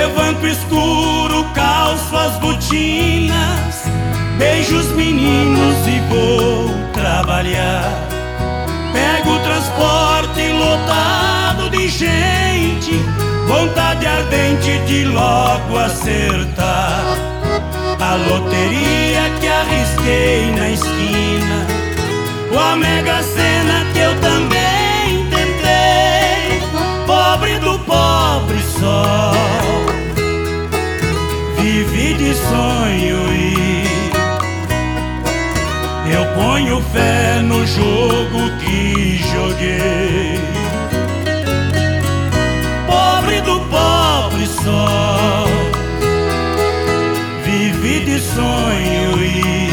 Levanto escuro, calço as botinas, beijo os meninos e vou trabalhar. Pego o transporte lotado de gente, vontade ardente de logo acertar a loteria que arrisquei na esquina, ou a Mega Sena que eu também tentei. Pobre do pobre só vivi de sonho e eu ponho fé no jogo que joguei. Pobre do pobre só vivi de sonho e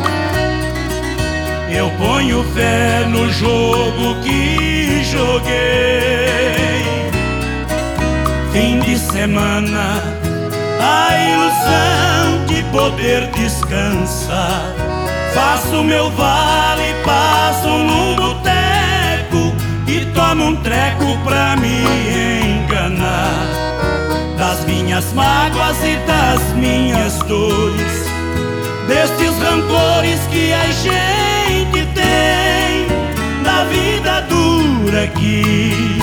eu ponho fé no jogo que joguei. Fim de semana, a ilusão de poder descansar. Faço meu vale, passo no boteco e tomo um treco pra me enganar das minhas mágoas e das minhas dores, destes rancores que a gente tem da vida dura que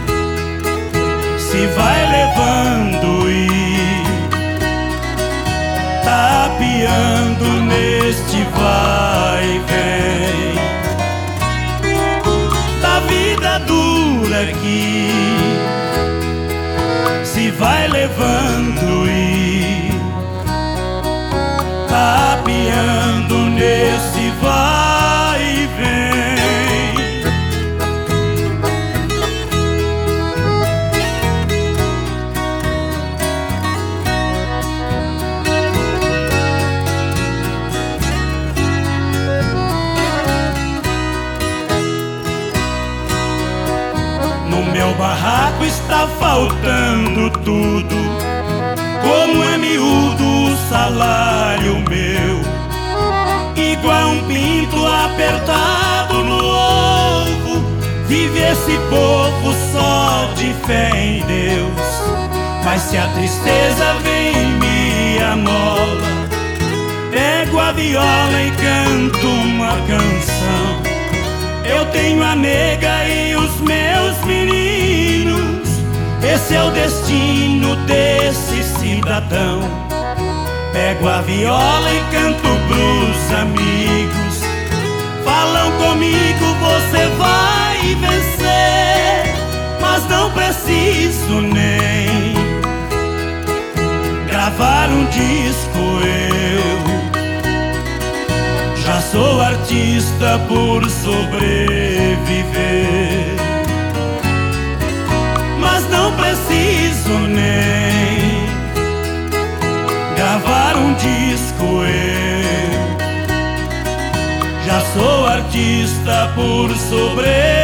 se vai levando e tapeando neste vai e vem da vida dura que se vai levando e tapeando nesse vai e vem. No meu barraco está faltando tudo, como é miúdo o salário meu, igual um pinto apertado no ovo. Vive esse povo só de fé em Deus, mas se a tristeza vem e me amola, pego a viola e canto uma canção. Eu tenho a nega e os meus meninos, esse é o destino desse cidadão. Pego a viola e canto pros amigos, falam comigo, você vai vencer, mas não preciso nem gravar um disco. Eu já sou artista por sobreviver, mas não preciso nem gravar um disco. Eu já sou artista por sobreviver.